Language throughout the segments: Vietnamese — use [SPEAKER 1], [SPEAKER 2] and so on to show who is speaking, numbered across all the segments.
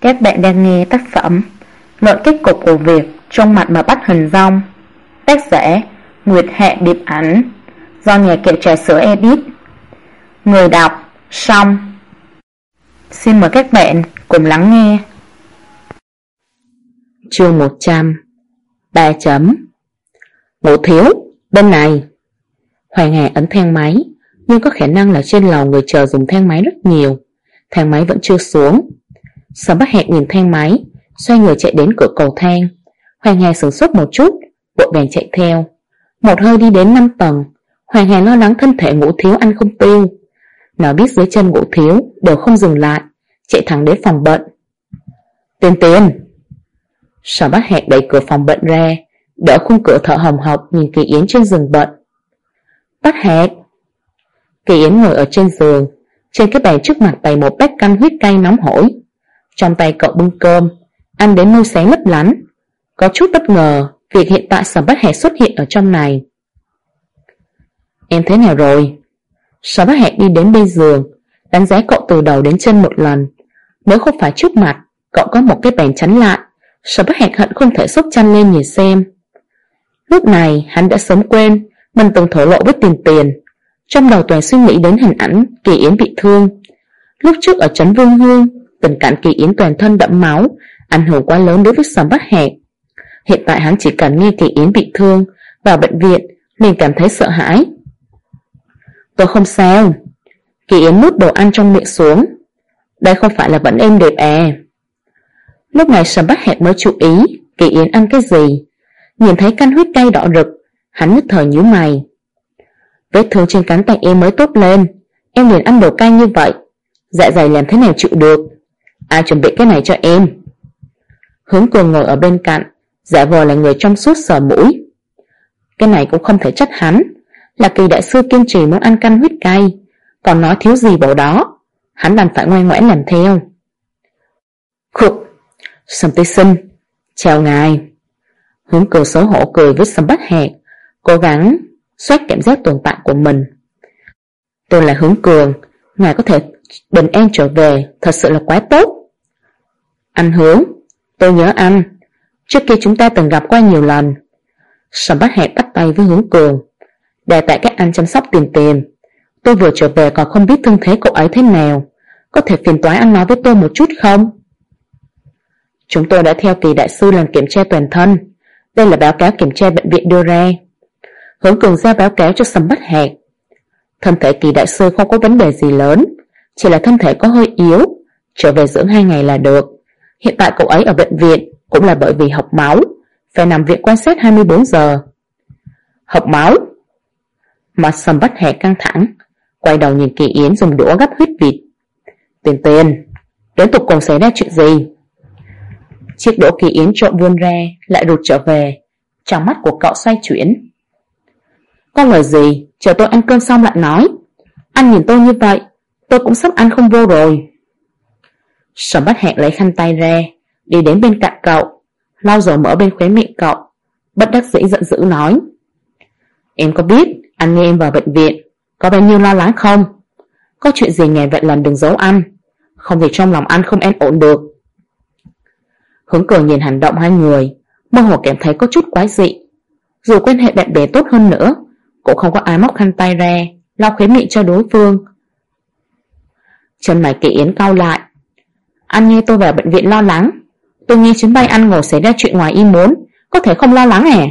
[SPEAKER 1] Các bạn đang nghe tác phẩm Luận kết cục của việc trong mặt mà bắt hình dong, tác giả Nguyệt Hạ Điệp Ảnh, do nhà kệ trà sữa edit. Người đọc Song. Xin mời các bạn cùng lắng nghe.
[SPEAKER 2] Chương 100. 3 chấm. Ngũ thiếu, bên này. Hoàng Hà ấn thang máy, nhưng có khả năng là trên lầu người chờ dùng thang máy rất nhiều. Thang máy vẫn chưa xuống. Sở Bắc Hạc nhìn thang máy, xoay người chạy đến cửa cầu thang. Hoàng Hà sửng sốt một chút, vội vàng chạy theo. Một hơi đi đến 5 tầng. Hoàng Hà lo lắng thân thể Ngũ thiếu ăn không tiêu. Nó biết dưới chân Ngũ thiếu đều không dừng lại, chạy thẳng đến phòng bệnh. Tiền. Sở Bắc Hạc đẩy cửa phòng bệnh ra, đỡ khung cửa thở hồng hộc nhìn Kỳ Yến trên giường bệnh. Bắc Hạc. Kỳ Yến ngồi ở trên giường, trên cái bàn trước mặt bày một bát canh huyết cay nóng hổi. Trong tay cậu bưng cơm, ăn đến môi sáng lấp lánh. Có chút bất ngờ việc hiện tại Sở Bắc Hạc xuất hiện ở trong này. Em thế nào rồi? Sở Bắc Hạc đi đến bên giường, đánh giá cậu từ đầu đến chân một lần. Nếu không phải trước mặt cậu có một cái bàn chắn lại, Sở Bắc Hạc hận không thể xốc chăn lên nhìn xem. Lúc này hắn đã sớm quên mình từng thổ lộ với Tiền. Trong đầu toàn suy nghĩ đến hình ảnh Kỳ Yến bị thương. Lúc trước ở trấn Vương Hương, tình cảnh Kỳ Yến toàn thân đẫm máu, ảnh hưởng quá lớn đối với Sở Bắc Hạc. Hiện tại hắn chỉ cần nghe Kỳ Yến bị thương, vào bệnh viện, liền cảm thấy sợ hãi. Tôi không sao. Kỳ Yến nuốt đồ ăn trong miệng xuống. Đây không phải là vẫn êm đẹp à? Lúc này Sở Bắc Hạc mới chú ý Kỳ Yến ăn cái gì. Nhìn thấy canh huyết cay đỏ rực, hắn nhất thời nhíu mày. Vết thương trên cánh tay em mới tốt lên, em liền ăn đồ cay như vậy, dạ dày làm thế nào chịu được? Ai chuẩn bị cái này cho em? Hướng Cường ngồi ở bên cạnh, giả vờ là người trong suốt sờ mũi. Cái này cũng không thể trách hắn, là Kỳ đại sư kiên trì muốn ăn canh huyết cay, còn nói thiếu gì bổ đó, hắn đành phải ngoan ngoãn làm theo. Khục. Sầm Tây Sinh, chào ngài. Hướng Cường xấu hổ cười với Sầm Bắc Hạc, cố gắng xoát cảm giác tồn tại của mình. Tôi là Hướng Cường, ngài có thể bình an trở về, thật sự là quá tốt. Anh Hướng, tôi nhớ anh, trước kia chúng ta từng gặp qua nhiều lần. Sầm Bắc Hạc bắt tay với Hướng Cường. Đà tạ các anh chăm sóc Tiền. Tôi vừa trở về còn không biết thương thế cậu ấy thế nào, có thể phiền toái anh nói với tôi một chút không? Chúng tôi đã theo Kỳ đại sư làm kiểm tra toàn thân. Đây là báo cáo kiểm tra bệnh viện đưa ra. Hướng Cường ra báo cáo cho Sầm Bắc Hạc. Thân thể Kỳ đại sư không có vấn đề gì lớn, chỉ là thân thể có hơi yếu, trở về dưỡng 2 ngày là được. Hiện tại cậu ấy ở bệnh viện cũng là bởi vì hộc máu, phải nằm viện quan sát 24 giờ. Hộc máu? Mặt Sầm Bắc Hạc căng thẳng, quay đầu nhìn Kỳ Yến dùng đũa gắp huyết vịt. Tiền, đến tục cùng xảy ra chuyện gì? Chiếc đũa Kỳ Yến trộn vươn ra lại rụt trở về, trong mắt của cậu xoay chuyển. Có lời gì chờ tôi ăn cơm xong lại nói. Anh nhìn tôi như vậy, tôi cũng sắp ăn không vô rồi. Sầm Bắc Hạc lấy khăn tay ra, đi đến bên cạnh cậu, lau dầu mỡ bên khóe miệng cậu, bất đắc dĩ giận dữ nói. Em có biết anh nghe em vào bệnh viện có bao nhiêu lo lắng không? Có chuyện gì ngàn vạn lần đừng giấu anh, không thì trong lòng anh không an ổn được. Hướng Cường nhìn hành động hai người, mơ hồ cảm thấy có chút quái dị. Dù quan hệ bạn bè tốt hơn nữa, cũng không có ai móc khăn tay ra lau khóe miệng cho đối phương. Chân mày Kỳ Yến cau lại. Anh nghe tôi vào bệnh viện lo lắng, tôi nghe chuyến bay anh ngồi xảy ra chuyện ngoài ý muốn, có thể không lo lắng à?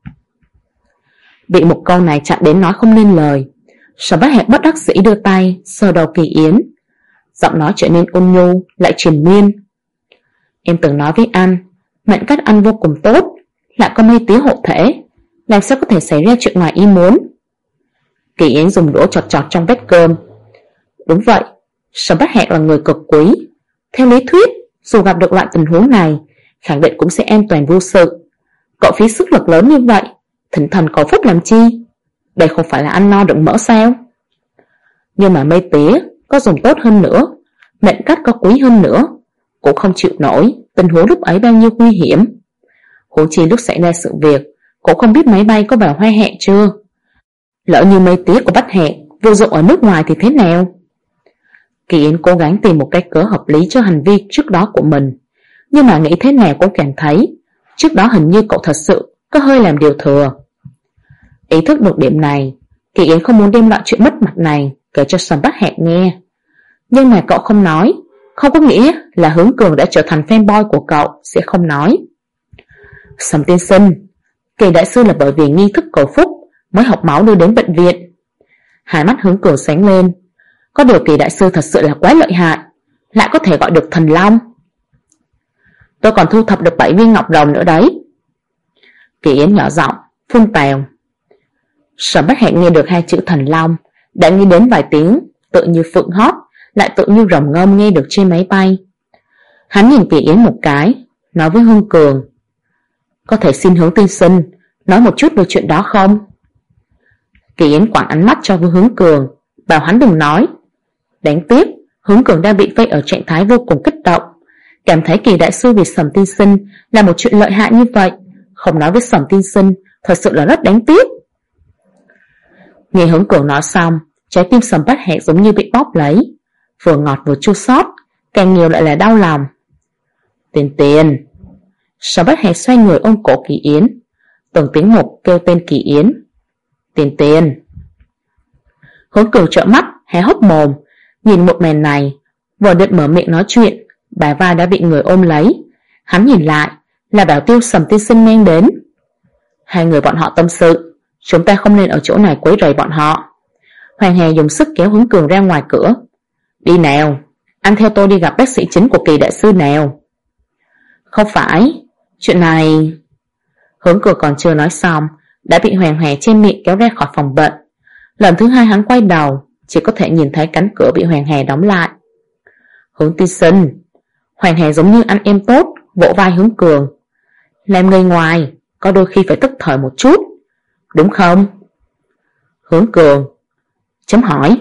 [SPEAKER 2] Bị một câu này chặn đến nói không nên lời. Sở Bắc Hạc bất đắc dĩ đưa tay sờ đầu Kỳ Yến, giọng nói trở nên ôn nhu lại triền miên. Em từng nói với anh, mệnh cách anh vô cùng tốt, lại có mây tía hộ thể, làm sao có thể xảy ra chuyện ngoài ý muốn? Kỳ Yến dùng đũa chọt trong bát cơm. Đúng vậy, Sở Bắc Hạc là người cực quý. Theo lý thuyết, dù gặp được loại tình huống này, khẳng định cũng sẽ an toàn vô sự. Cậu phí sức lực lớn như vậy, thỉnh thần cầu phúc làm chi? Đây không phải là ăn no đựng mỡ sao? Nhưng mà mây tía có dùng tốt hơn nữa, mệnh cách có quý hơn nữa, cũng không chịu nổi tình huống lúc ấy bao nhiêu nguy hiểm. Huống chi lúc xảy ra sự việc, cũng không biết máy bay có vào Hoa Hạ chưa. Lỡ như mây tía của Bắc Hạc vô dụng ở nước ngoài thì thế nào? Kỳ Yến cố gắng tìm một cái cớ hợp lý cho hành vi trước đó của mình, nhưng mà nghĩ thế nào cũng cảm thấy trước đó hình như cậu thật sự có hơi làm điều thừa. Ý thức được điểm này, Kỳ Yến không muốn đem loại chuyện mất mặt này kể cho Sầm Bát Hạc nghe. Nhưng mà cậu không nói, không có nghĩa là Hướng Cường đã trở thành fanboy của cậu sẽ không nói. Sầm tiên sinh, Kỳ đại sư là bởi vì nghi thức cầu phúc mới học máu đưa đến bệnh viện. Hai mắt Hướng Cường sáng lên. Có điều Kỳ đại sư thật sự là quá lợi hại, lại có thể gọi được thần long. Tôi còn thu thập được 7 viên ngọc rồng nữa đấy. Kỳ Yến nhỏ giọng phun tào. Sầm Bát Hạc nghe được hai chữ thần long đã nghĩ đến vài tiếng tự như phượng hót, lại tự như rồng ngâm nghe được trên máy bay. Hắn nhìn Kỳ Yến một cái, nói với Hướng Cường, có thể xin Hướng tiên sinh nói một chút về chuyện đó không? Kỳ Yến quẳng ánh mắt cho với Hướng Cường, bảo hắn đừng nói. Đáng tiếc Hướng Cường đang bị vây ở trạng thái vô cùng kích động, cảm thấy Kỳ đại sư vì Sầm tiên sinh là một chuyện lợi hại như vậy, không nói với Sầm tiên sinh thật sự là rất đáng tiếc. Nghe Hướng Cường nói xong, trái tim Sầm Bát Hạc giống như bị bóp lấy, vừa ngọt vừa chua xót, càng nhiều lại là đau lòng. Tiền. Sầm Bát Hạc xoay người ôm cổ Kỳ Yến, từng tiếng một kêu tên Kỳ Yến. Tiền. Hướng Cường trợn mắt hé hốc mồm, nhìn một màn này, vừa định mở miệng nói chuyện, bả vai đã bị người ôm lấy. Hắn nhìn lại, là bảo tiêu Sầm tiên sinh mang đến. Hai người bọn họ tâm sự, chúng ta không nên ở chỗ này quấy rầy bọn họ. Hoàng Hà dùng sức kéo Hướng Cường ra ngoài cửa. Đi nào, anh theo tôi đi gặp bác sĩ chính của Kỳ đại sư nào. Không phải, chuyện này... Hướng Cường còn chưa nói xong, đã bị Hoàng Hà trên miệng kéo ra khỏi phòng bệnh. Lần thứ hai hắn quay đầu, chỉ có thể nhìn thấy cánh cửa bị Hoàng Hà đóng lại. Hướng tiên sinh. Hoàng Hà giống như anh em tốt, vỗ vai Hướng Cường. Làm người ngoài, có đôi khi phải tức thời một chút, đúng không? Hướng Cường chấm hỏi.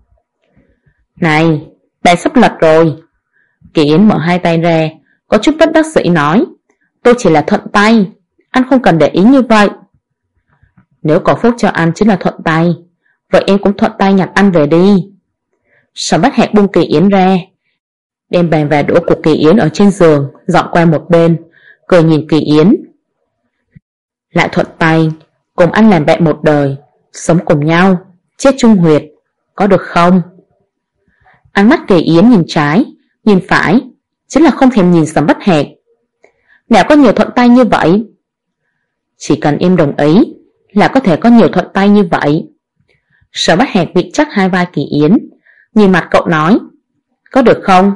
[SPEAKER 2] Này, bạn sắp lật rồi. Kỳ Yến mở hai tay ra, có chút bất đắc dĩ nói, tôi chỉ là thuận tay, anh không cần để ý như vậy. Nếu có phúc cho anh chính là thuận tay, vậy em cũng thuận tay nhặt anh về đi. Sầm Bát Hạc buông Kỳ Yến ra, đem bàn và đũa của Kỳ Yến ở trên giường dọn qua một bên, cười nhìn Kỳ Yến. Lại thuận tay, cùng anh làm bạn một đời, sống cùng nhau, chết chung huyệt, có được không? Ánh mắt Kỳ Yến nhìn trái, nhìn phải, chính là không thèm nhìn Sầm Bát Hạc. Nào có nhiều thuận tay như vậy? Chỉ cần em đồng ý là có thể có nhiều thuận tay như vậy. Sầm Bát Hạc bị chắc hai vai Kỳ Yến, nhìn mặt cậu nói, có được không?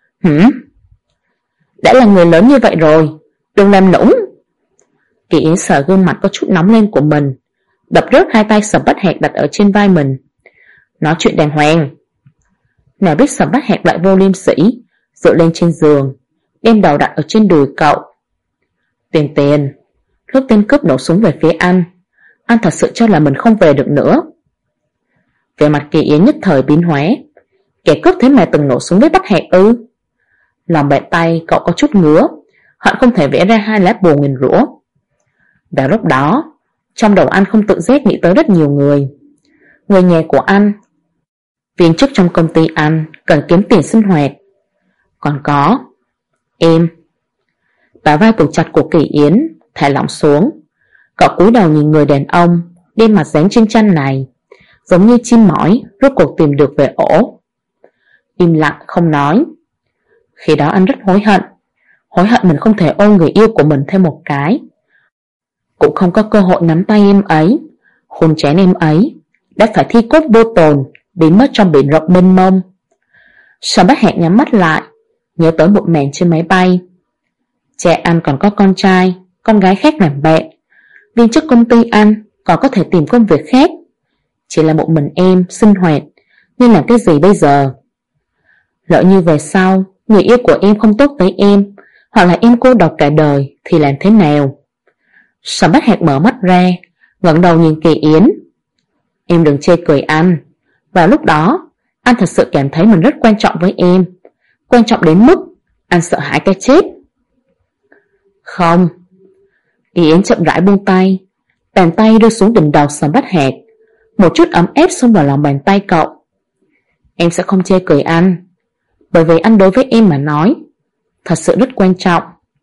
[SPEAKER 2] Đã là người lớn như vậy rồi, đừng làm nũng. Kỳ Yến sợ gương mặt có chút nóng lên của mình, đập rớt hai tay Sầm Bát Hạc đặt ở trên vai mình. Nói chuyện đàng hoàng. Nào biết Sầm Bát Hạc lại vô liêm sỉ, dựa lên trên giường, đem đầu đặt ở trên đùi cậu. Tiền. Lúc tên cướp nổ súng về phía anh thật sự cho là mình không về được nữa. Về mặt Kỳ Yến nhất thời biến hóa. Kẻ cướp thế mà từng nổ súng với Bát Hạc ư? Lòng bàn tay cậu có chút ngứa, hận không thể vẽ ra hai lá bùa nguyền rủa. Vào lúc đó, trong đầu anh không tự giác nghĩ tới rất nhiều người. Người nhà của anh, viên chức trong công ty anh cần kiếm tiền sinh hoạt, còn có em. Bả vai buộc chặt của Kỳ Yến thả lỏng xuống. Cậu cúi đầu nhìn người đàn ông đem mặt dán trên chân này, giống như chim mỏi rốt cuộc tìm được về ổ. Im lặng không nói. Khi đó anh rất hối hận mình không thể ôm người yêu của mình thêm một cái, cũng không có cơ hội nắm tay em ấy, hôn chén em ấy, đã phải thi cốt vô tồn, biến mất trong biển rộng mênh mông. Sầm Bát Hạc nhắm mắt lại, nhớ tới một màn trên máy bay. Cha anh còn có con trai, con gái khác làm bạn, viên chức công ty anh còn có thể tìm công việc khác. Chỉ là một mình em sinh hoạt, nên làm cái gì bây giờ? Lỡ như về sau người yêu của em không tốt với em, hoặc là em cô độc cả đời thì làm thế nào? Sầm Bát Hạc mở mắt ra, ngẩng đầu nhìn Kỳ Yến. Em đừng chê cười anh. Vào lúc đó anh thật sự cảm thấy mình rất quan trọng với em, quan trọng đến mức anh sợ hãi cái chết. Không. Kỳ Yến chậm rãi buông tay, bàn tay đưa xuống đỉnh đầu Sầm Bát Hạc, một chút ấm ép xông vào lòng bàn tay cậu. Em sẽ không chê cười anh, bởi vì anh đối với em mà nói thật sự rất quan trọng.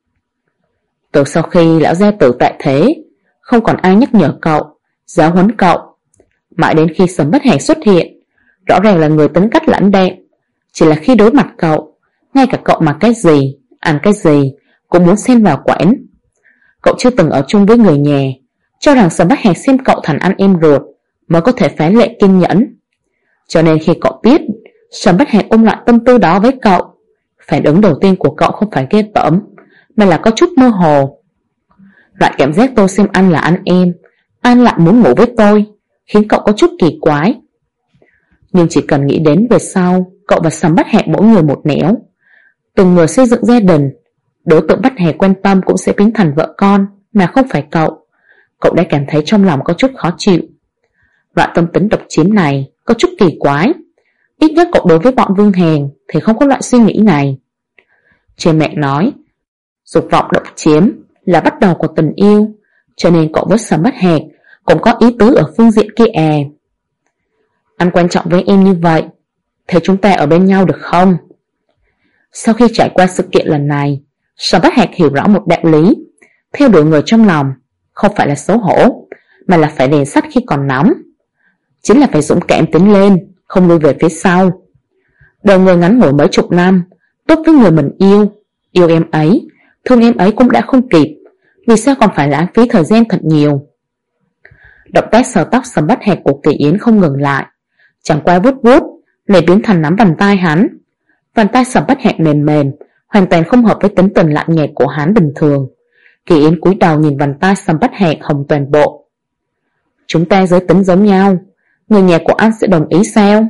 [SPEAKER 2] Từ sau khi lão gia tử tại thế, không còn ai nhắc nhở cậu, giáo huấn cậu. Mãi đến khi Sầm Bất Hạc xuất hiện, rõ ràng là người tính cách lãnh đạm, chỉ là khi đối mặt cậu, ngay cả cậu mặc cái gì, ăn cái gì cũng muốn xen vào quản. Cậu chưa từng ở chung với người nhà, cho rằng Sầm Bất Hạc xem cậu thành anh em ruột mới có thể phá lệ kiên nhẫn. Cho nên khi cậu biết Sầm Bất Hạc ôm loại tâm tư đó với cậu, phản ứng đầu tiên của cậu không phải ghê tởm, mà là có chút mơ hồ. Loại cảm giác tôi xem anh là anh em, anh lại muốn ngủ với tôi, khiến cậu có chút kỳ quái. Nhưng chỉ cần nghĩ đến về sau cậu và Sầm Bất Hạc mỗi người một nẻo, từng người xây dựng gia đình, đối tượng Bất Hạc quan tâm cũng sẽ biến thành vợ con mà không phải cậu, cậu đã cảm thấy trong lòng có chút khó chịu. Loại tâm tính độc chiếm này có chút kỳ quái. Ít nhất cậu đối với bọn Vương Hàn thì không có loại suy nghĩ này. Trên mẹ nói, dục vọng độc chiếm là bắt đầu của tình yêu, cho nên cậu với Sầm Bất Hạc cũng có ý tứ ở phương diện kia à. Anh quan trọng với em như vậy, thế chúng ta ở bên nhau được không? Sau khi trải qua sự kiện lần này, Sầm Bất Hạc hiểu rõ một đạo lý: theo đuổi người trong lòng không phải là xấu hổ, mà là phải rèn sắt khi còn nóng. Chính là phải dũng cảm tiến lên, không lùi về phía sau. Đời người ngắn ngủi mấy chục năm, tốt với người mình yêu em ấy, thương em ấy cũng đã không kịp, vì sao còn phải lãng phí thời gian thật nhiều. Động tác sờ tóc Sầm Bất Hạc của Kỳ Yến không ngừng lại, chẳng qua vuốt vuốt liền biến thành nắm bàn tay hắn. Bàn tay Sầm Bất Hạc mềm mềm, hoàn toàn không hợp với tính tình lạnh nhạt của hắn bình thường. Kỳ Yến cúi đầu nhìn bàn tay Sầm Bất Hạc hồng toàn bộ. Chúng ta giới tính giống nhau, người nhà của anh sẽ đồng ý sao?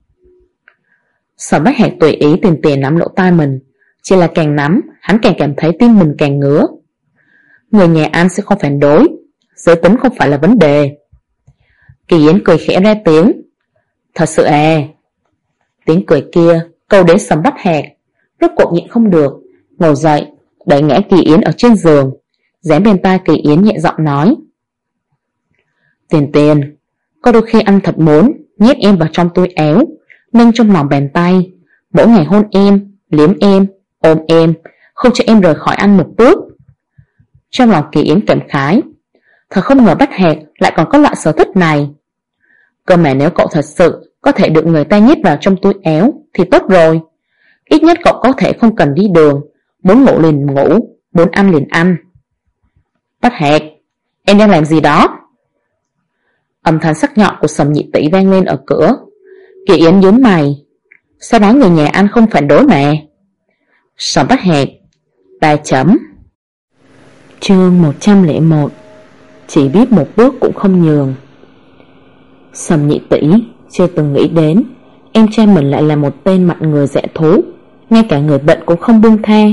[SPEAKER 2] Sầm Bất Hạc tùy ý tiền tiền nắm lỗ tai mình, chỉ là càng nắm hắn càng cảm thấy tim mình càng ngứa. Người nhà anh sẽ không phản đối, giới tính không phải là vấn đề. Kỳ Yến cười khẽ ra tiếng. Thật sự à? Tiếng cười kia câu đến Sầm Bất Hạc, rốt cuộc nhịn không được, ngồi dậy đẩy ngã Kỳ Yến ở trên giường, dán bên tai Kỳ Yến nhẹ giọng nói: Tiền tiền, có đôi khi anh thật muốn nhét em vào trong túi áo, nâng trong lòng bàn tay, mỗi ngày hôn em, liếm em, ôm em, không cho em rời khỏi anh một bước. Trong lòng Kỳ Yến cảm khái, thật không ngờ Bất Hạc lại còn có loại sở thích này. Cơ mà nếu cậu thật sự có thể được người ta nhét vào trong túi áo thì tốt rồi. Ít nhất cậu có thể không cần đi đường, muốn ngủ liền ngủ, muốn ăn liền ăn. Bất Hạc, em đang làm gì đó? Âm thanh sắc nhọn của Sầm Nhị Tỷ vang lên ở cửa. Kỳ Yến nhướng mày. Sau đó người nhà anh không phản đối mà. Sầm Bất Hạc 3 chấm. Chương 101. Chỉ biết một bước cũng không nhường. Sầm Nhị Tỷ chưa từng nghĩ đến em trai mình lại là một tên mặt người dạ thú, ngay cả người bệnh cũng không buông tha.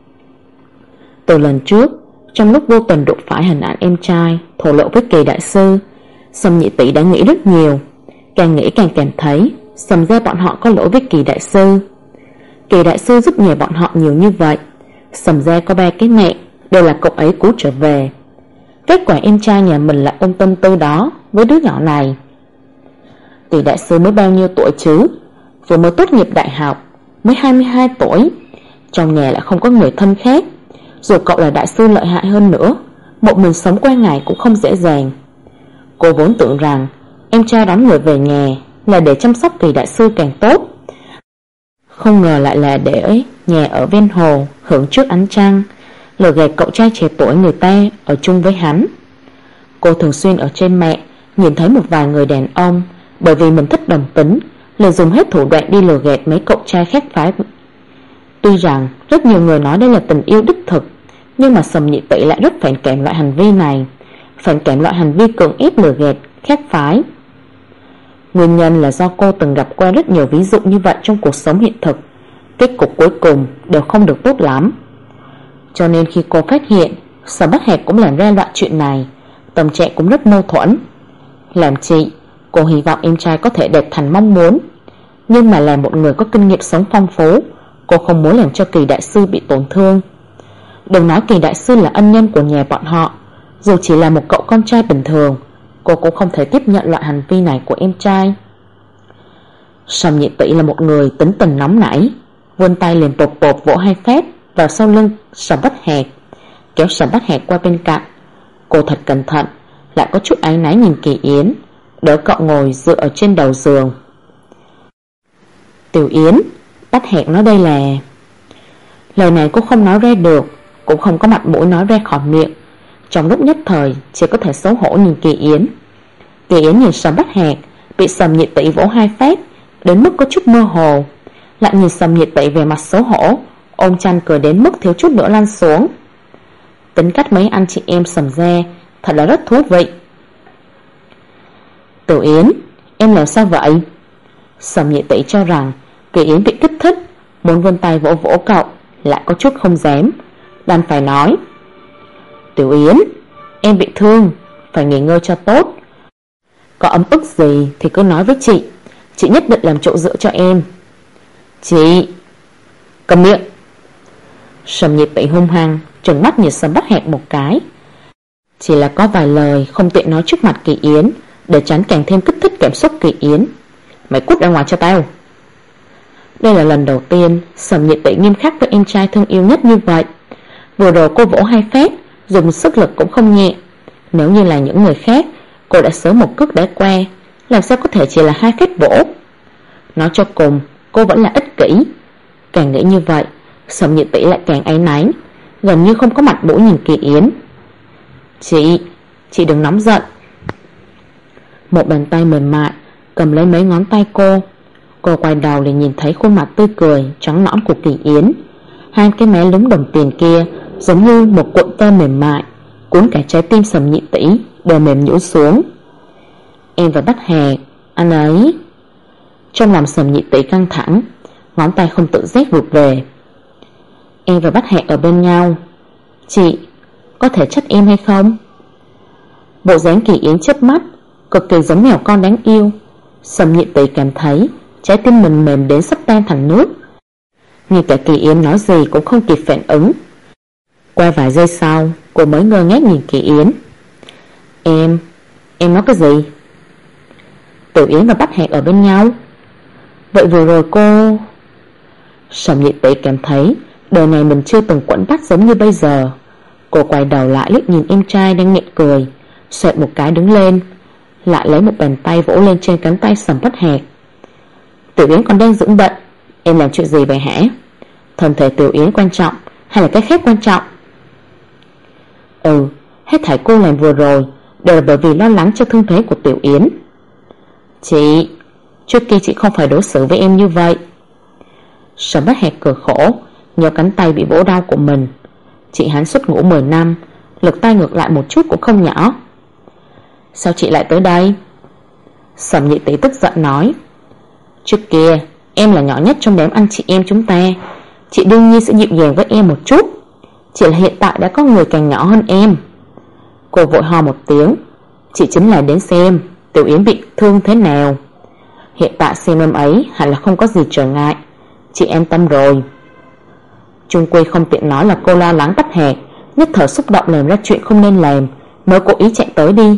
[SPEAKER 2] Từ lần trước, trong lúc vô tình đụng phải hình ảnh em trai thổ lộ với Kỳ đại sư, Sầm Nhị Tỷ đã nghĩ rất nhiều. Càng nghĩ càng cảm thấy Sầm gia bọn họ có lỗi với Kỳ đại sư. Kỳ đại sư giúp nhờ bọn họ nhiều như vậy, Sầm gia có 3 cái mẹ, đều là cậu ấy cứu trở về. Kết quả em trai nhà mình lại ôm tâm tư đó với đứa nhỏ này. Kỳ đại sư mới bao nhiêu tuổi chứ? Vừa mới tốt nghiệp đại học, mới 22 tuổi. Trong nhà lại không có người thân khác. Dù cậu là đại sư lợi hại hơn nữa, một mình sống qua ngày cũng không dễ dàng. Cô vốn tưởng rằng em trai đón người về nhà là để chăm sóc Kỳ đại sư càng tốt, không ngờ lại là để nhà ở ven hồ hưởng trước ánh trăng, lừa gạt cậu trai trẻ tuổi người ta ở chung với hắn. Cô thường xuyên ở trên mạng nhìn thấy một vài người đàn ông bởi vì mình thích đồng tính liền dùng hết thủ đoạn đi lừa gạt mấy cậu trai khác phái. Tuy rằng rất nhiều người nói đây là tình yêu đích thực, nhưng mà Sầm Nhị Tỷ lại rất phản cảm loại hành vi này, phản cảm loại hành vi cưỡng ép lừa gạt khác phái. Nguyên nhân là do cô từng gặp qua rất nhiều ví dụ như vậy trong cuộc sống hiện thực, kết cục cuối cùng đều không được tốt lắm. Cho nên khi cô phát hiện Sầm Bất Hạc cũng làm ra loại chuyện này, tâm trạng cũng rất mâu thuẫn. Làm chị, cô hy vọng em trai có thể đẹp thành mong muốn, nhưng mà là một người có kinh nghiệm sống phong phú, cô không muốn làm cho Kỳ đại sư bị tổn thương. Đừng nói Kỳ đại sư là ân nhân của nhà bọn họ, dù chỉ là một cậu con trai bình thường, cô cũng không thể tiếp nhận loại hành vi này của em trai. Sầm Nhị Tỷ là một người tính tình nóng nảy, vươn tay liền tột vỗ hai phát vào sau lưng Sầm Bách Hạc, kéo Sầm Bách Hạc qua bên cạnh. Cô thật cẩn thận, lại có chút áy náy nhìn Kỳ Yến, đỡ cậu ngồi dựa ở trên đầu giường. Tiểu Yến, Bách Hạc nói đây là... Lời này cô không nói ra được, cũng không có mặt mũi nói ra khỏi miệng. Trong lúc nhất thời chỉ có thể xấu hổ nhìn Kỳ Yến. Kỳ Yến nhìn Sầm Bách Hạc bị Sầm Nhị Tỷ vỗ hai phát đến mức có chút mơ hồ, lại nhìn Sầm Nhị Tỷ về mặt xấu hổ, ôm chăn cười đến mức thiếu chút nữa lăn xuống. Tính cách mấy anh chị em Sầm gia thật là rất thú vị. Tiểu Yến, em làm sao vậy? Sầm Nhị Tỷ cho rằng Kỳ Yến bị kích thích, muốn vươn tay vỗ vỗ cậu, lại có chút không dám, đành phải nói: Tiểu Yến, em bị thương, phải nghỉ ngơi cho tốt. Có ấm ức gì thì cứ nói với chị nhất định làm chỗ dựa cho em. Chị... Cầm miệng. Sầm Nhị Tỷ hung hăng trừng mắt nhìn Sầm Bách Hạc một cái. Chỉ là có vài lời không tiện nói trước mặt Kỳ Yến, để tránh càng thêm kích thích cảm xúc Kỳ Yến. Mày cút ra ngoài cho tao. Đây là lần đầu tiên Sầm Nhị Tỷ nghiêm khắc với em trai thương yêu nhất như vậy. Vừa rồi cô vỗ hai phát, dùng sức lực cũng không nhẹ. Nếu như là những người khác, cô đã sớm một cước đá qua, làm sao có thể chỉ là hai phát vỗ. Nói cho cùng, cô vẫn là ích kỷ. Càng nghĩ như vậy, Sầm Nhị Tỷ lại càng áy náy, gần như không có mặt mũi nhìn Kỳ Yến. Chị đừng nóng giận. Một bàn tay mềm mại cầm lấy mấy ngón tay cô. Cô quay đầu liền nhìn thấy khuôn mặt tươi cười trắng nõn của Kỳ Yến. Hai cái mé lúm đồng tiền kia giống như một cuộn tơ mềm mại, cuốn cả trái tim Sầm Nhị Tỷ đều mềm nhũn xuống. Em và Bách Hạc, anh ấy... Trong lòng Sầm Nhị Tỷ căng thẳng, ngón tay không tự giác vụt về. Em và Bách Hạc ở bên nhau, chị có thể trách em hay không? Bộ dáng Kỳ Yến chớp mắt, cực kỳ giống mèo con đáng yêu. Sầm Nhị Tỷ cảm thấy trái tim mình mềm đến sắp tan thành nước. Ngay cả Kỳ Yến nói gì cũng không kịp phản ứng. Qua vài giây sau, cô mới ngơ ngác nhìn Kỳ Yến. Em nói cái gì? Tiểu Yến và Bách Hạc ở bên nhau. Vậy vừa rồi cô... Sầm Nhị Tỷ cảm thấy đời này mình chưa từng quẫn bắt giống như bây giờ. Cô quay đầu lại liếc nhìn em trai đang nhẹ cười, xoẹt một cái đứng lên, lại lấy một bàn tay vỗ lên trên cánh tay Sầm Bách Hạc. Tiểu Yến còn đang dưỡng bệnh, em làm chuyện gì vậy hả? Thân thể Tiểu Yến quan trọng hay là cái khác quan trọng? Hết thảy cô làm vừa rồi đều là bởi vì lo lắng cho thương thế của Tiểu Yến. Chị, trước kia chị không phải đối xử với em như vậy. Sầm Bách Hạc cười khổ, nhớ cánh tay bị vỗ đau của mình. Chị hắn xuất ngũ 10 năm, lực tay ngược lại một chút cũng không nhỏ. Sao chị lại tới đây? Sầm Nhị Tỷ tức giận nói. Trước kia em là nhỏ nhất trong đám anh chị em chúng ta, chị đương nhiên sẽ dịu dàng với em một chút. Chỉ là hiện tại đã có người càng nhỏ hơn em. Cô vội ho một tiếng. Chị chính là đến xem Tiểu Yến bị thương thế nào. Hiện tại xem em ấy hẳn là không có gì trở ngại, chị an tâm rồi. Chung quy không tiện nói là cô lo lắng Bách Hạc nhất thời xúc động làm ra chuyện không nên làm, mới cố ý chạy tới đi.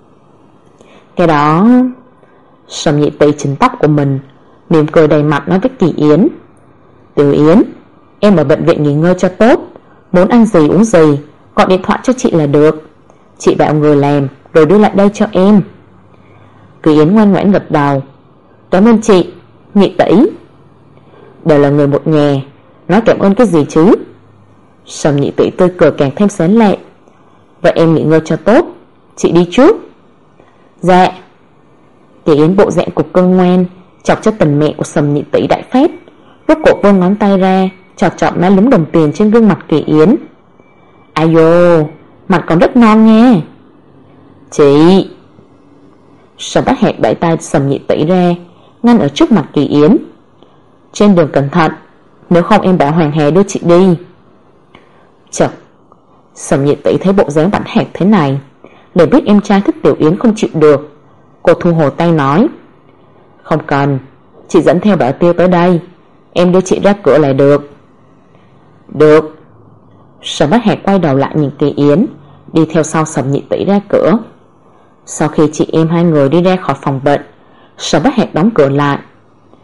[SPEAKER 2] Cái đó... Sầm Nhị Tỷ chỉnh tóc của mình, mỉm cười đầy mặt nói với Kỳ Yến. Tiểu Yến, em ở bệnh viện nghỉ ngơi cho tốt, muốn ăn gì uống gì gọi điện thoại cho chị là được. Chị bảo người làm rồi đưa lại đây cho em. Kỳ Yến ngoan ngoãn gật đầu. Cảm ơn chị, Nhị Tỷ. Đều là người một nhà, nói cảm ơn cái gì chứ? Sầm Nhị Tỷ tươi cười càng thêm sán lạ. Vậy em nghỉ ngơi cho tốt, chị đi trước. Dạ. Kỳ Yến bộ dạng cục cưng ngoan, chọc cho tình mẹ của Sầm Nhị Tỷ đại phép. Rốt cuộc vươn ngón tay ra, chọc má lúm đồng tiền trên gương mặt Kỳ Yến. Ai dô, mặt còn rất non nha. Chị. Sầm Bách Hạc đẩy tay Sầm Nhị Tỷ ra, ngăn ở trước mặt Kỳ Yến. Trên đường cẩn thận, nếu không em bảo Hoàng Hà đưa chị đi. Chật. Sầm Nhị Tỷ thấy bộ dáng Bách Hạc thế này, để biết em trai thích Tiểu Yến không chịu được. Cô thu hồi tay nói. Không cần, chị dẫn theo Bảo Tiêu tới đây, em đưa chị ra cửa là được. Được. Sầm Bách Hạc quay đầu lại nhìn Kỳ Yến, đi theo sau Sầm Nhị Tỷ ra cửa. Sau khi chị em hai người đi ra khỏi phòng bệnh, Sầm Bách Hạc đóng cửa lại.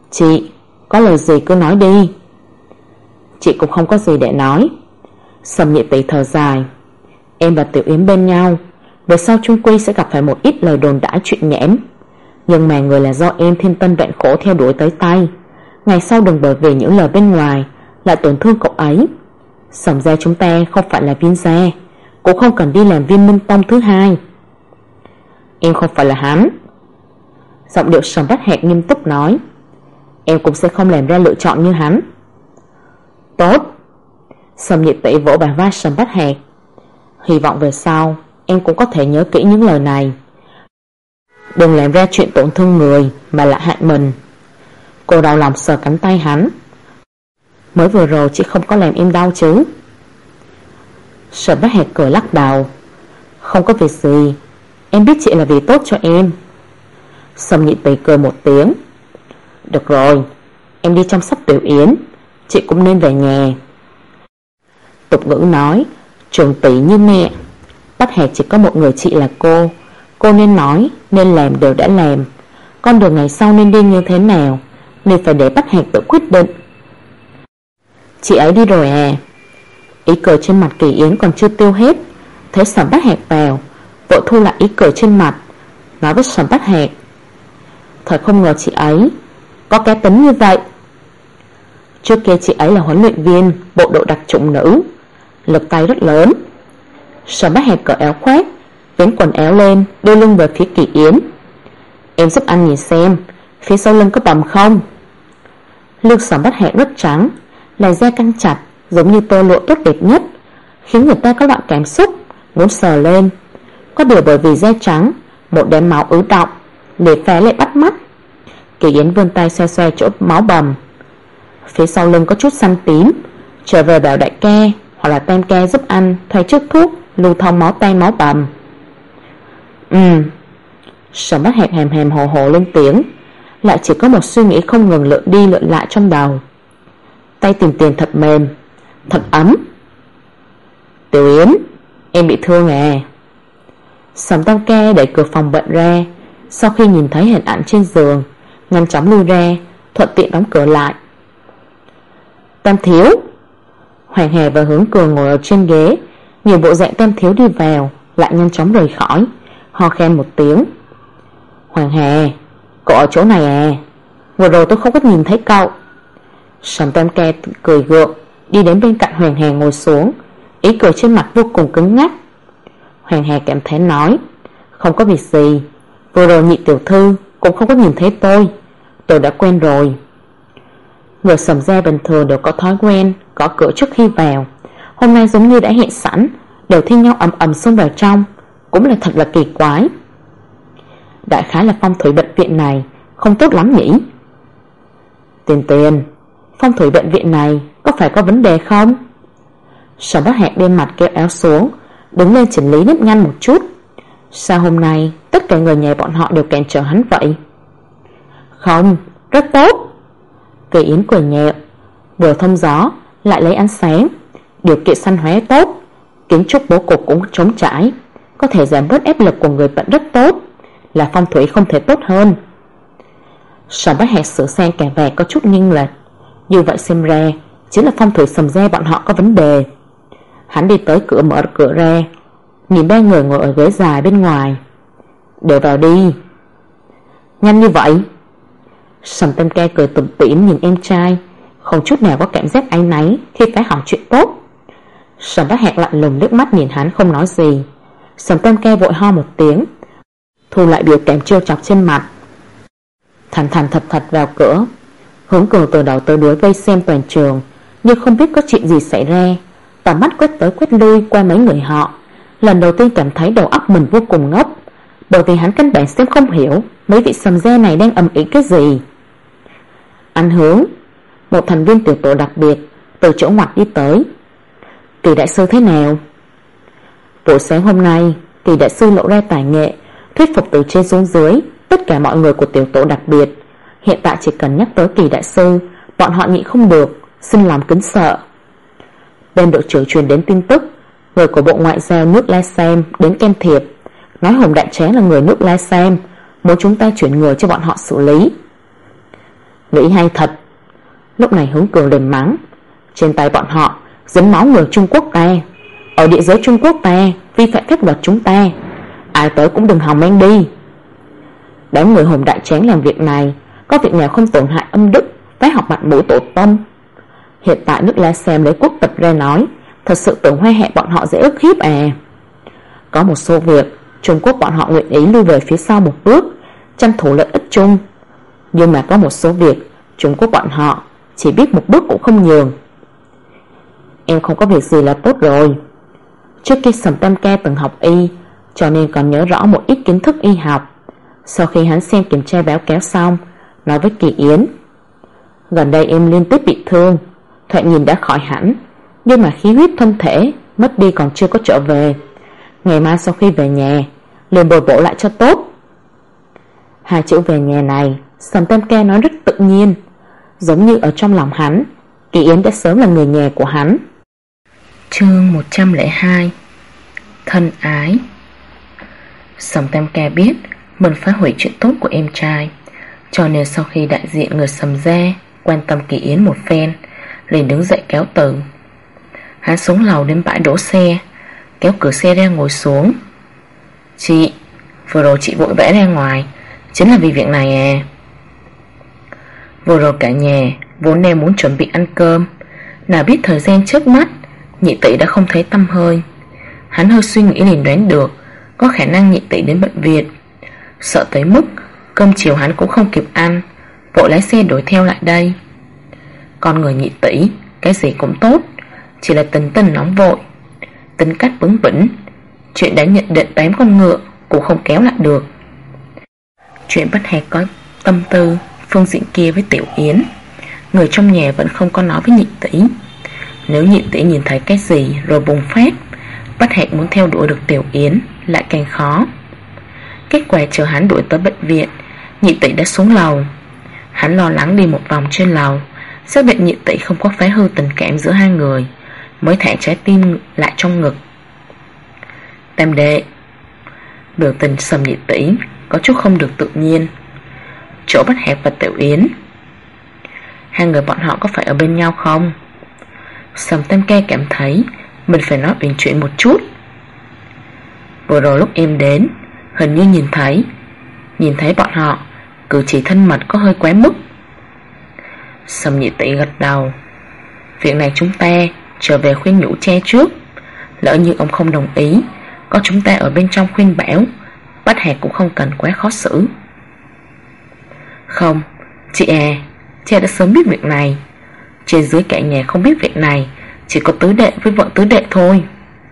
[SPEAKER 2] Chị, có lời gì cứ nói đi. Chị cũng không có gì để nói. Sầm Nhị Tỷ thở dài. Em và Tiểu Yến bên nhau, về sau chung quy sẽ gặp phải một ít lời đồn đãi chuyện nhẽm. Nhưng mà người là do em thiên tân vạn khổ theo đuổi tới tay. Ngày sau đừng bởi vì những lời bên ngoài lại tổn thương cậu ấy. Sầm gia chúng ta không phải là Viên gia, cũng không cần đi làm Viên Minh Tông thứ hai. Em không phải là hắn. Giọng điệu Sầm Bách Hạc nghiêm túc nói. Em cũng sẽ không làm ra lựa chọn như hắn. Tốt. Sầm Nhị Tỷ vỗ bàn vai Sầm Bách Hạc. Hy vọng về sau em cũng có thể nhớ kỹ những lời này. Đừng làm ra chuyện tổn thương người mà lại hại mình. Cô đau lòng sờ cánh tay hắn. Mới vừa rồi chị không có làm em đau chứ? Sầm Bách Hạc cười lắc đầu. Không có việc gì, em biết chị là vì tốt cho em. Sầm Nhị Tỷ cười một tiếng. Được rồi, em đi chăm sóc Tiểu Yến, chị cũng nên về nhà. Tục ngữ nói trường tỷ như mẹ. Bách Hạc chỉ có một người chị là cô nên nói nên làm đều đã làm. Con đường ngày sau nên đi như thế nào nên phải để Bách Hạc tự quyết định. Chị ấy đi rồi à? Ý cười trên mặt Kỳ Yến còn chưa tiêu hết, thấy Sầm Bách Hạc vào, vội thu lại ý cười trên mặt, nói với Sầm Bách Hạc. Thật không ngờ chị ấy có cá tính như vậy. Trước kia chị ấy là huấn luyện viên bộ đội đặc chủng nữ, lực tay rất lớn. Sầm Bách Hạc cởi áo khoác, vén quần áo lên, đưa lưng về phía Kỳ Yến. Em giúp anh nhìn xem, phía sau lưng có bầm không? Lưng Sầm Bách Hạc rất trắng, làn da căng chặt, giống như tơ lụa tốt đẹp nhất, khiến người ta có loại cảm xúc muốn sờ lên. Có điều bởi vì da trắng, một đám máu ứ đọng, để phá lại bắt mắt. Kỳ Yến vươn tay xoa xoa chỗ máu bầm. Phía sau lưng có chút xanh tím, trở về bảo đại ca hoặc là tam ca giúp anh thoa chút thuốc lưu thông máu tay máu bầm. Sầm Bách Hạc hàm hồ hồ lên tiếng, lại chỉ có một suy nghĩ không ngừng lượn đi lượn lại trong đầu. Tay tìm tiền thật mềm, thật ấm. Tiểu Yến, em bị thương à? Sầm tam ca đẩy cửa phòng bệnh ra, sau khi nhìn thấy hình ảnh trên giường, nhanh chóng lui ra, thuận tiện đóng cửa lại. Tam thiếu. Hoàng Hà và Hướng Cường ngồi ở trên ghế, nhìn bộ dạng Tam thiếu đi vào, lại nhanh chóng rời khỏi, ho khen một tiếng. Hoàng Hà, cậu ở chỗ này à? Vừa rồi tôi không có nhìn thấy cậu. Sầm tam ca cười gượng, đi đến bên cạnh Hoàng Hà ngồi xuống, ý cười trên mặt vô cùng cứng ngắc. Hoàng Hà cảm thán nói. Không có việc gì, vừa rồi Nhị tiểu thư cũng không có nhìn thấy tôi đã quen rồi. Người Sầm gia bình thường đều có thói quen gõ cửa trước khi vào, hôm nay giống như đã hẹn sẵn, đều thi nhau ầm ầm xông vào trong, cũng là thật là kỳ quái. Đại khái là phong thủy bệnh viện này không tốt lắm nhỉ? Tiền, phong thủy bệnh viện này có phải có vấn đề không? Sầm Bách Hạc đem mặt kéo áo xuống, đứng lên chỉnh lý nếp nhăn một chút. Sao hôm nay tất cả người nhà bọn họ đều cản trở hắn vậy? Không, rất tốt. Kỳ Yến cười nhẹ, vừa thông gió lại lấy ánh sáng, điều kiện săn hóa tốt, kiến trúc bố cục cũng trống trải, có thể giảm bớt áp lực của người bệnh rất tốt, là phong thủy không thể tốt hơn. Sầm Bách Hạc sửa sang cả vẻ có chút nghiêng lệch, như vậy xem ra chính là phong thủy Sầm gia bọn họ có vấn đề. Hắn đi tới cửa mở cửa ra, nhìn ba người ngồi ở ghế dài bên ngoài. Đều vào đi. Nhanh như vậy? Sầm Tam ca cười tủm tỉm nhìn em trai, không chút nào có cảm giác áy náy khi phải hỏi chuyện tốt. Sầm Bách Hạc lạnh lùng liếc mắt nhìn hắn không nói gì. Sầm Tam ca vội ho một tiếng, thu lại biểu cảm trêu chọc trên mặt, thành thành thật thật vào cửa. Hướng Cường từ đầu tới đuôi vây xem toàn trường, nhưng không biết có chuyện gì xảy ra, tầm mắt quét tới quét lui qua mấy người họ, lần đầu tiên cảm thấy đầu óc mình vô cùng ngốc, bởi vì hắn căn bản xem không hiểu mấy vị Sầm gia này đang ầm ĩ cái gì. Anh Hướng, một thành viên tiểu tổ đặc biệt, từ chỗ ngoặt đi tới. Kỳ đại sư thế nào? Buổi sáng hôm nay, Kỳ đại sư lộ ra tài nghệ, thuyết phục từ trên xuống dưới tất cả mọi người của tiểu tổ đặc biệt. Hiện tại chỉ cần nhắc tới Kỳ đại sư, bọn họ nhịn không được, xin lòng kính sợ. Bên đội trưởng truyền đến tin tức, người của Bộ Ngoại giao nước La Sam đến can thiệp, nói Hồng Đại Tráng là người nước La Sam, muốn chúng ta chuyển người cho bọn họ xử lý. Nghĩ hay thật. Lúc này Hướng Cường liền mắng, trên tay bọn họ dính máu người Trung Quốc ta, ở địa giới Trung Quốc ta vi phạm pháp luật chúng ta, ai tới cũng đừng hòng men đi. Đám người Hùng Đại Tráng làm việc này, có việc nào không tổn hại âm đức, phải học mặt mũi tổ tông. Hiện tại nước La Xem lấy quốc tịch ra nói, thật sự tưởng Hoa Hạ bọn họ dễ ức hiếp à. Có một số việc Trung Quốc bọn họ nguyện ý lui về phía sau một bước, tranh thủ lợi ích chung. Nhưng mà có một số việc Trung Quốc bọn họ chỉ biết một bước cũng không nhường. Em không có việc gì là tốt rồi. Trước kia Sầm Tam Ca từng học y, cho nên còn nhớ rõ một ít kiến thức y học. Sau khi hắn xem kiểm tra báo cáo xong, nói với Kỳ Yến, gần đây em liên tiếp bị thương, thoạt nhìn đã khỏi hẳn, nhưng mà khí huyết thân thể mất đi còn chưa có trở về. Ngày mai sau khi về nhà liền bồi bổ lại cho tốt. Hai chữ về nhà này Sầm Tam Ca nói rất tự nhiên, giống như ở trong lòng hắn Kỳ Yến đã sớm là người nhà của hắn.
[SPEAKER 1] Chương 102 Thân ái. Sầm Tam Ca biết mình phá hủy chuyện tốt của em trai, cho nên sau khi đại diện người Sầm gia quan tâm Kỳ Yến một phen, liền đứng dậy cáo từ. Hắn xuống lầu đến bãi đỗ xe, kéo cửa xe ra ngồi xuống. Chị, vừa rồi chị vội vã ra ngoài chính là vì việc này à? Vừa rồi cả nhà vốn đang muốn chuẩn bị ăn cơm, nào biết thời gian trước mắt nhị tỷ đã không thấy tăm hơi. Hắn hơi suy nghĩ liền đoán được có khả năng nhị tỷ đến bệnh viện, sợ tới mức cơm chiều hắn cũng không kịp ăn, vội lái xe đuổi theo lại đây. Con người nhị tỷ cái gì cũng tốt, chỉ là tính tình nóng vội, tính cách bướng bỉnh, chuyện đã nhận định 8 con ngựa cũng không kéo lại được. Chuyện Bách Hạc có tâm tư phương diện kia với Tiểu Yến, người trong nhà vẫn không có nói với nhị tỷ. Nếu nhị tỷ nhìn thấy cái gì rồi bùng phát, Bách Hạc muốn theo đuổi được Tiểu Yến lại càng khó. Kết quả chờ hắn đuổi tới bệnh viện, nhị tỷ đã xuống lầu. Hắn lo lắng đi một vòng trên lầu, xác định nhị tỷ không có phá hư tình cảm giữa hai người, mới thả trái tim lại trong ngực. Tam đệ. Biểu tình Sầm nhị tỷ có chút không được tự nhiên. Chỗ Bách Hạc và Tiểu Yến, hai người bọn họ có phải ở bên nhau không? Sầm Tam Ca cảm thấy mình phải nói uyển chuyển một chút. Vừa rồi lúc em đến, hình như nhìn thấy bọn họ cử chỉ thân mật có hơi quá mức. Sầm nhị tỷ gật đầu. Việc này chúng ta trở về khuyên nhủ cha trước, lỡ như ông không đồng ý, có chúng ta ở bên trong khuyên bảo, Bách Hạc cũng không cần quá khó xử. Không, chị à, cha đã sớm biết việc này. Trên dưới cả nhà không biết việc này, chỉ có tứ đệ với vợ tứ đệ thôi.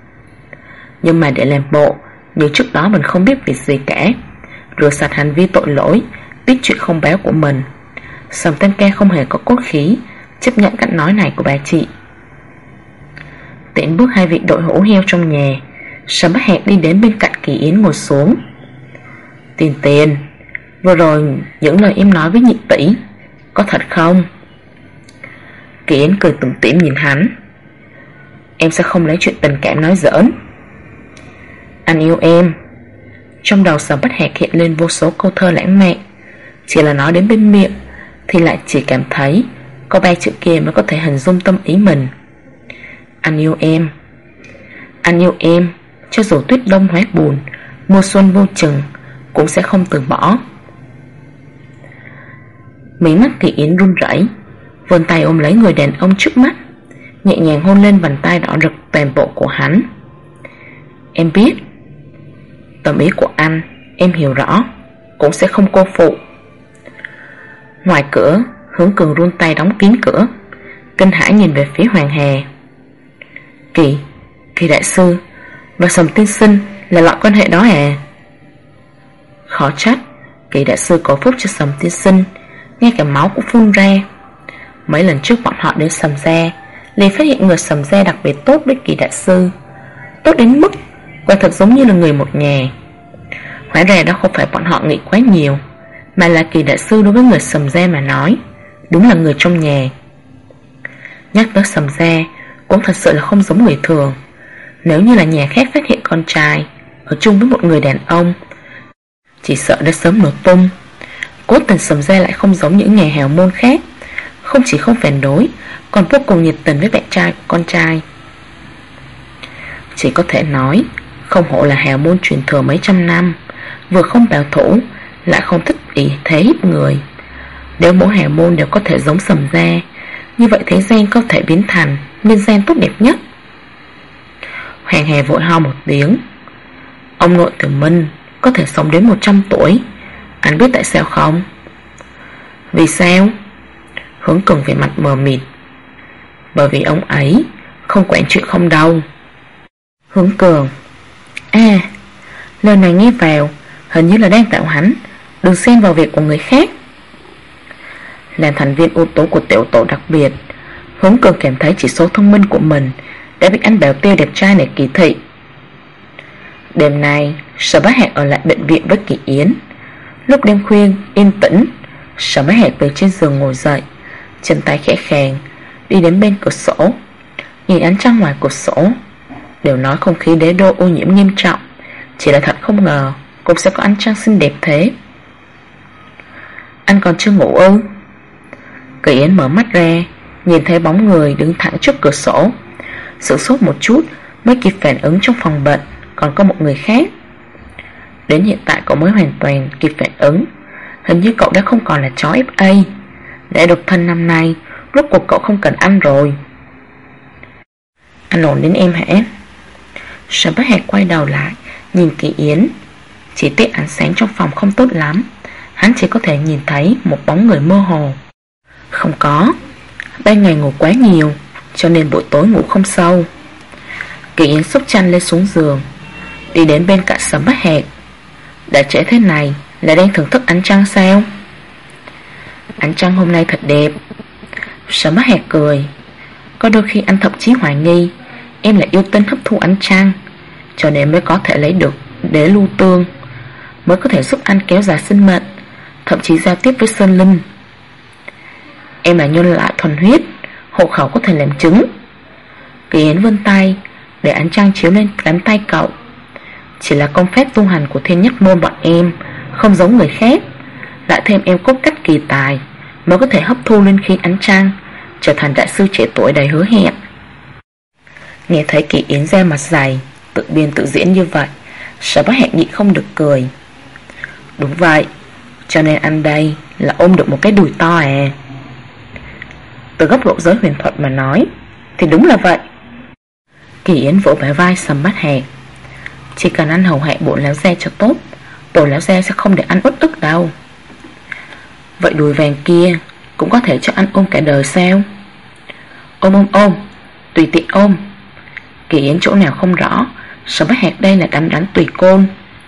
[SPEAKER 1] Nhưng mà để làm bộ như trước đó mình không biết việc gì cả, rửa sạch hành vi tội lỗi, biết chuyện không báo của mình, Sầm Tam Ca không hề có cốt khí chấp nhận cách nói này của bà chị. Tiễn bước hai vị đội hổ heo trong nhà, Sầm Bách Hạc đi đến bên cạnh Kỳ Yến ngồi xuống. Tiền, vừa rồi những lời em nói với nhị tỷ có thật không? Kỳ Yến cười tủm tỉm nhìn hắn. Em sẽ không lấy chuyện tình cảm nói giỡn. Anh yêu em. Trong đầu Sầm Bách Hạc hiện lên vô số câu thơ lãng mạn, chỉ là nói đến bên miệng thì lại chỉ cảm thấy có 3 chữ kia mới có thể hình dung tâm ý mình. Anh yêu em. Anh yêu em, cho dù tuyết đông hóa buồn, mùa xuân vô chừng, cũng sẽ không từ bỏ. Mí mắt Kỳ Yến run rẩy, vươn tay ôm lấy người đàn ông trước mắt, nhẹ nhàng hôn lên vành tay đỏ rực toàn bộ của hắn. Em biết tâm ý của anh, em hiểu rõ, cũng sẽ không cô phụ. Ngoài cửa, Hướng Cường run tay đóng kín cửa, kinh hãi nhìn về phía Hoàng Hà. Kỳ đại sư và Sầm tiên sinh là loại quan hệ đó à? Khó trách Kỳ đại sư có phúc cho Sầm tiên sinh, ngay cả máu cũng phun ra. Mấy lần trước bọn họ đến Sầm gia, liền phát hiện người Sầm gia đặc biệt tốt với Kỳ đại sư, tốt đến mức quả thật giống như là người một nhà. Hóa ra đó không phải bọn họ nghĩ quá nhiều, mà là Kỳ đại sư đối với người Sầm gia mà nói đúng là người trong nhà. Nhắc tới Sầm gia cũng thật sự là không giống người thường. Nếu như là nhà khác phát hiện con trai ở chung với một người đàn ông, chỉ sợ đã sớm nổ tung.
[SPEAKER 2] Cố Tình Sầm Dê lại không giống những nhà hào môn khác, không chỉ không phản đối, còn vô cùng nhiệt tình với bạn trai của con trai. Chỉ có thể nói, không hổ là hào môn truyền thừa mấy trăm năm, vừa không bảo thủ, lại không thích ý thế hiếp người. Nếu mỗi hào môn đều có thể giống Sầm Gia, như vậy thế gian có thể biến thành nhân gian tốt đẹp nhất. Hoàng Hà vội ho một tiếng. Ông nội Tử Minh có thể sống đến 100 tuổi. Anh biết tại sao không? Vì sao? Hướng Cường vẻ mặt mờ mịt. Bởi vì ông ấy không quản chuyện không đâu. Hướng Cường: À, lời này nghe vào hình như là đang tạo hắn đừng xen vào việc của người khác. Làm thành viên ưu tú của tiểu tổ đặc biệt, Hướng Cường cảm thấy chỉ số thông minh của mình đã bị anh bảo tiêu đẹp trai này kỳ thị. Đêm nay Sở Bá Hạc ở lại bệnh viện với Kỳ Yến. Lúc đêm khuya yên tĩnh, Sở Bá Hạc từ trên giường ngồi dậy, chân tay khẽ khàng đi đến bên cửa sổ, nhìn ánh trăng ngoài cửa sổ. Đều nói không khí đế đô ô nhiễm nghiêm trọng, chỉ là thật không ngờ cũng sẽ có ánh trăng xinh đẹp thế. Anh còn chưa ngủ ư? Kỳ Yến mở mắt ra, nhìn thấy bóng người đứng thẳng trước cửa sổ, sửng sốt một chút mới kịp phản ứng trong phòng bệnh còn có một người khác. Đến hiện tại cậu mới hoàn toàn kịp phản ứng. Hình như cậu đã không còn là chó FA. Đã độc thân năm nay, rốt cuộc cậu không cần ăn rồi. Anh ổn đến em hả? Sở Bá Hạc quay đầu lại nhìn Kỳ Yến. Chỉ tiếc ánh sáng trong phòng không tốt lắm, hắn chỉ có thể nhìn thấy một bóng người mơ hồ. Không có, ban ngày ngủ quá nhiều, cho nên buổi tối ngủ không sâu. Kỳ Yến xúc chăn lên xuống giường, đi đến bên cạnh Sở Bá Hạc. Đã trễ thế này là đang thưởng thức ánh trăng sao? Ánh trăng hôm nay thật đẹp. Sở Bá Hạc cười. Có đôi khi anh thậm chí hoài nghi em là yêu tinh hấp thu ánh trăng, cho nên mới có thể lấy được đế lưu tương, mới có thể giúp anh kéo dài sinh mệnh, thậm chí giao tiếp với Sơn Linh. Em là nhân loại thuần huyết, hộ khẩu có thể làm chứng. Kỳ Yến vươn tay để ánh trăng chiếu lên cánh tay cậu. Chỉ là công phép tu hành của Thiên Nhất Môn bọn em không giống người khác, lại thêm em cốt cách kỳ tài, mới có thể hấp thu linh khí ánh trăng, trở thành đại sư trẻ tuổi đầy hứa hẹn. Nghe thấy Kỳ Yến ra mặt dày, tự biên tự diễn như vậy, Sở Bá Hạc nhịn không được cười. Đúng vậy, cho nên anh đây là ôm được một cái đùi to à? Từ góc độ giới huyền thuật mà nói thì đúng là vậy. Kỳ Yến vỗ bả vai Sở Bá Hạc. Chỉ cần ăn hầu hạ bộ lão gia cho tốt, bộ lão gia sẽ không để ăn uất ức đâu. Vậy đùi vàng kia cũng có thể cho anh ôm cả đời sao? Ôm, tùy tiện ôm. Kỳ Yến chỗ nào không rõ, Sở Bá Hạc đây là đánh tùy côn.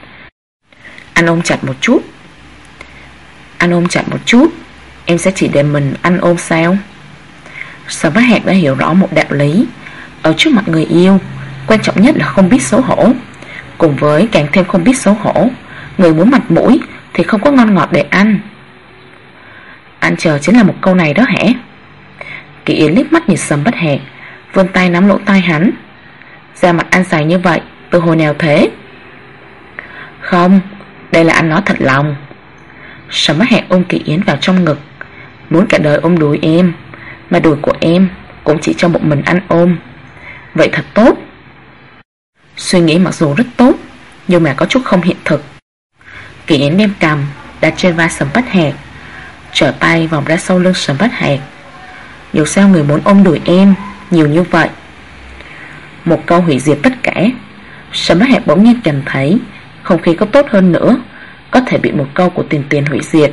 [SPEAKER 2] Anh ôm chặt một chút. Anh ôm chặt một chút, em sẽ chỉ để mình anh ôm sao? Sở Bá Hạc đã hiểu rõ một đạo lý. Ở trước mặt người yêu, quan trọng nhất là không biết xấu hổ. Cùng với càng thêm không biết xấu hổ, người muốn mặt mũi thì không có ngon ngọt để ăn. Anh chờ chính là một câu này đó hả? Kỳ Yến liếc mắt nhìn Sở Bá Hạc, vươn tay nắm lỗ tai hắn. Da mặt anh dày như vậy từ hồi nào thế? Không, đây là anh nói thật lòng. Sở Bá Hạc ôm Kỳ Yến vào trong ngực. Muốn cả đời ôm đùi em, mà đùi của em cũng chỉ cho một mình anh ôm. Vậy thật tốt. Suy nghĩ mặc dù rất tốt, nhưng mà có chút không hiện thực. Kỳ Yến đem cằm đặt trên vai Sở Bá Hạc, trở tay vòng ra sau lưng Sở Bá Hạc. Dù sao người muốn ôm đùi em nhiều như vậy. Một câu hủy diệt tất cả. Sở Bá Hạc bỗng nhiên cảm thấy không khí có tốt hơn nữa, có thể bị một câu của Tiền hủy diệt.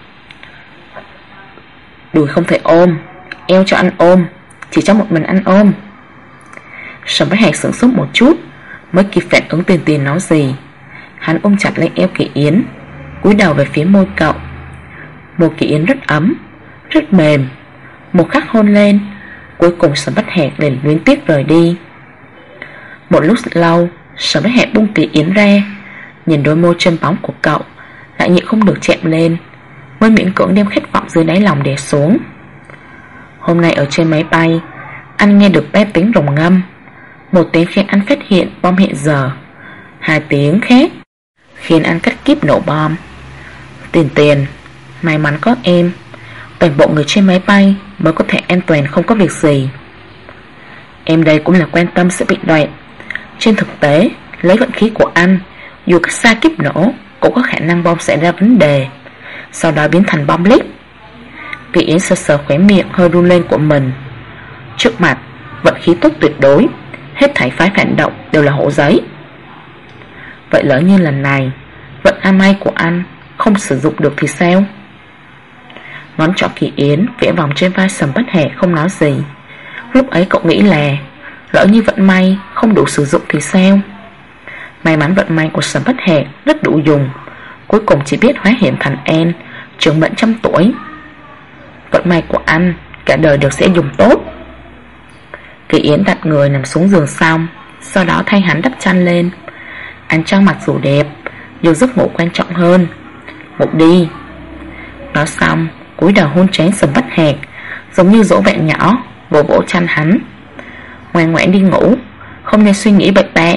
[SPEAKER 2] Đùi không thể ôm, eo cho anh ôm, chỉ cho một mình anh ôm. Sở Bá Hạc sửng sốt một chút, mới kịp phản ứng Tiền nói gì. Hắn ôm chặt lấy eo Kỳ Yến, cúi đầu về phía môi cậu. Môi Kỳ Yến rất ấm, rất mềm. Một khắc hôn lên, cuối cùng Sở Bá Hạc liền luyến tiếc rời đi. Một lúc lâu, Sở Bá Hạc buông Kỳ Yến ra, nhìn đôi môi chân bóng của cậu, lại nhịn không được chạm lên, mới miễn cưỡng đem khát vọng dưới đáy lòng đè xuống. Hôm nay ở trên máy bay, anh nghe được 3 tiếng rồng ngâm. Một tiếng khiến anh phát hiện bom hẹn giờ, 2 tiếng khác khiến anh cắt kíp nổ bom. Tiền,
[SPEAKER 1] May mắn có em, toàn bộ người trên máy bay mới có thể an toàn không có việc gì. Em đây cũng là quan tâm sẽ bị đoạt. Trên thực tế, lấy vận khí của anh, dù cách xa kiếp nổ cũng có khả năng bom xảy ra vấn đề, sau đó biến thành bom lít. Kỳ Yến sờ sờ khóe miệng hơi run lên của mình. Trước mặt, vận khí tốt tuyệt đối, hết thảy phái phản động đều là hổ giấy. Vậy lỡ như lần này vận am may của anh không sử dụng được thì sao? Ngón trỏ Kỳ Yến vẽ vòng trên vai Sầm Bất Hẹ không nói gì. Lúc ấy cậu nghĩ là lỡ như vận may không đủ sử dụng thì sao? May mắn vận may của Sầm Bất Hẹ rất đủ dùng, cuối cùng chỉ biết hóa hiện thành En, trưởng mệnh 100 tuổi. Vận may của anh cả đời đều sẽ dùng tốt. Kỳ Yến đặt người nằm xuống giường xong, sau đó thay hắn đắp chăn lên. Anh trang mặc dù đẹp, nhưng giấc ngủ quan trọng hơn. Ngủ đi. Nói xong, cúi đầu hôn trán Sầm Bất Hẹt, giống như dỗ bạn nhỏ, vỗ vỗ chăn hắn. Ngoan ngoãn đi ngủ, không nên suy nghĩ bậy bạ.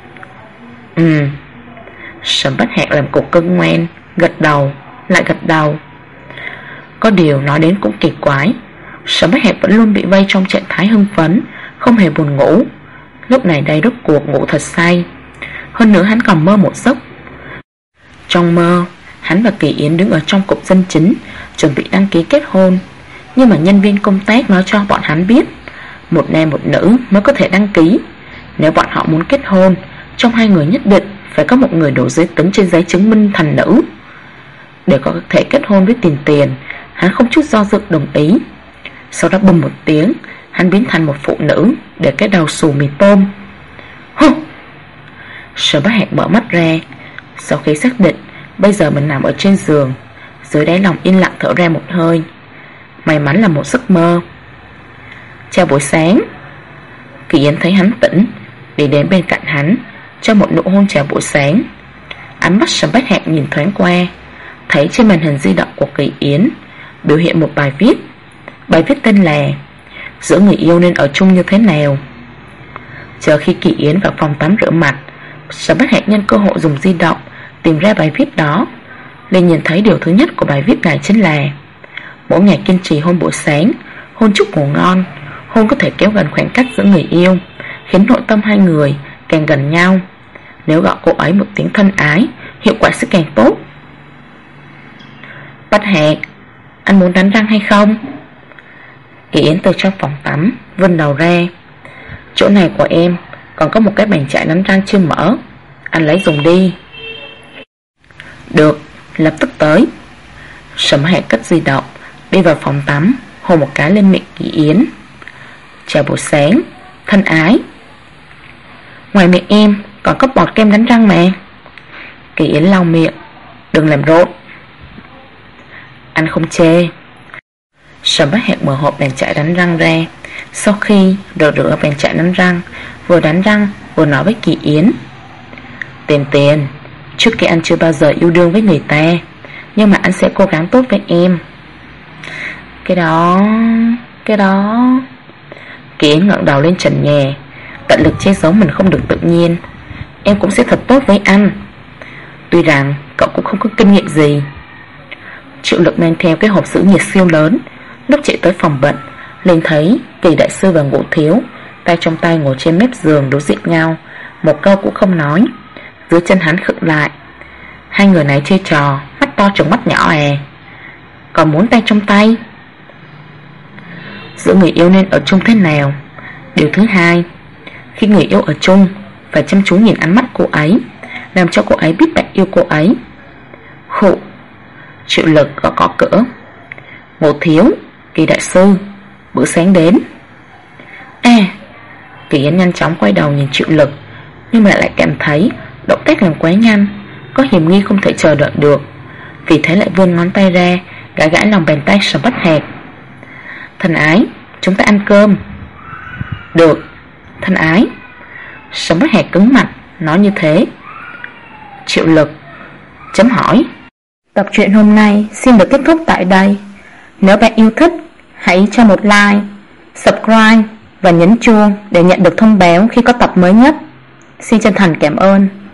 [SPEAKER 1] Sầm Bất Hẹt làm cục cưng ngoan, gật đầu, lại gật đầu. Có điều nói đến cũng kỳ quái, Sầm Bất Hẹt vẫn luôn bị vây trong trạng thái hưng phấn, không hề buồn ngủ. Lúc này đây rốt cuộc ngủ thật say. Hơn nữa hắn còn mơ một giấc. Trong mơ, hắn và Kỳ Yến đứng ở trong cục dân chính, chuẩn bị đăng ký kết hôn. Nhưng mà nhân viên công tác nói cho bọn hắn biết, một nam một nữ mới có thể đăng ký. Nếu bọn họ muốn kết hôn, trong hai người nhất định phải có một người đủ giới tính trên giấy chứng minh thành nữ. Để có thể kết hôn với tiền, hắn không chút do dự đồng ý. Sau đó bùm một tiếng, hắn biến thành một phụ nữ, để cái đầu xù mì tôm. Hừ! Sở Bất Hẹt mở mắt ra. Sau khi xác định bây giờ mình nằm ở trên giường, dưới đáy lòng yên lặng thở ra một hơi. May mắn là một giấc mơ. Chào buổi sáng. Kỳ Yến thấy hắn tỉnh, đi đến bên cạnh hắn, cho một nụ hôn chào buổi sáng. Ánh mắt Sở Bất Hẹt nhìn thoáng qua, thấy trên màn hình di động của Kỳ Yến biểu hiện một bài viết. Bài viết tên là Giữa người yêu nên ở chung như thế nào. Chờ khi Kỳ Yến vào phòng tắm rửa mặt, Sở Bất Hẹt nhân cơ hội dùng di động tìm ra bài viết đó. Liền nhìn thấy điều thứ nhất của bài viết này chính là: mỗi ngày kiên trì hôn buổi sáng, hôn chúc ngủ ngon. Hôn có thể kéo gần khoảng cách giữa người yêu, khiến nội tâm hai người càng gần nhau. Nếu gọi cô ấy một tiếng thân ái, hiệu quả sẽ càng tốt. Bất Hẹt, anh muốn đánh răng hay không? Kỳ Yến từ trong phòng tắm vươn đầu ra. Chỗ này của em còn có một cái bàn chải đánh răng chưa mở, anh lấy dùng đi. Được, lập tức tới. Sầm Hẹt cất di động, đi vào phòng tắm, hôn một cái lên miệng Kỳ Yến. Chào buổi sáng, thân ái. Ngoài miệng em còn có bọt kem đánh răng mà. Kỳ Yến lau miệng. Đừng làm rộn. Anh không chê. Sầm Bất Hẹt mở hộp bàn chải đánh răng ra. Sau khi rửa bàn chải đánh răng, vừa đánh răng vừa nói với Kỳ Yến: Tiền, trước kia anh chưa bao giờ yêu đương với người ta, nhưng mà anh sẽ cố gắng tốt với em. Cái đó Kỳ Yến ngẩng đầu lên trần nhà, tận lực che giấu mình không được tự nhiên. Em cũng sẽ thật tốt với anh. Tuy rằng cậu cũng không có kinh nghiệm gì. Triệu Lực mang theo cái hộp giữ nhiệt siêu lớn, lúc chạy tới phòng bệnh liền thấy Kỳ đại sư và Ngũ Thiếu tay trong tay ngồi trên mép giường đối diện nhau, một câu cũng không nói. Dưới chân hắn khựng lại. Hai người này chơi trò mắt to trừng mắt nhỏ à? Còn muốn tay trong tay? Giữa người yêu nên ở chung thế nào? Điều thứ hai, khi người yêu ở chung, phải chăm chú nhìn ánh mắt cô ấy, làm cho cô ấy biết bạn yêu cô ấy. Khụ. Triệu Lực gõ cửa. Ngũ Thiếu, Kỳ đại sư, bữa sáng đến. Kỳ Yến nhanh chóng quay đầu nhìn Triệu Lực, nhưng mà lại cảm thấy động tác làm quá nhanh, có hiểm nghi không thể chờ đợi được. Vì thế lại vươn ngón tay ra, gãi lòng bàn tay Sở Bất Hẹt. Thân ái, chúng ta ăn cơm. Được, thân ái. Sở Bất Hẹt cứng mặt nói như thế. Triệu Lực chấm hỏi.
[SPEAKER 3] Tập truyện hôm nay xin được kết thúc tại đây. Nếu bạn yêu thích, hãy cho một like, subscribe và nhấn chuông để nhận được thông báo khi có tập mới nhất. Xin chân thành cảm ơn.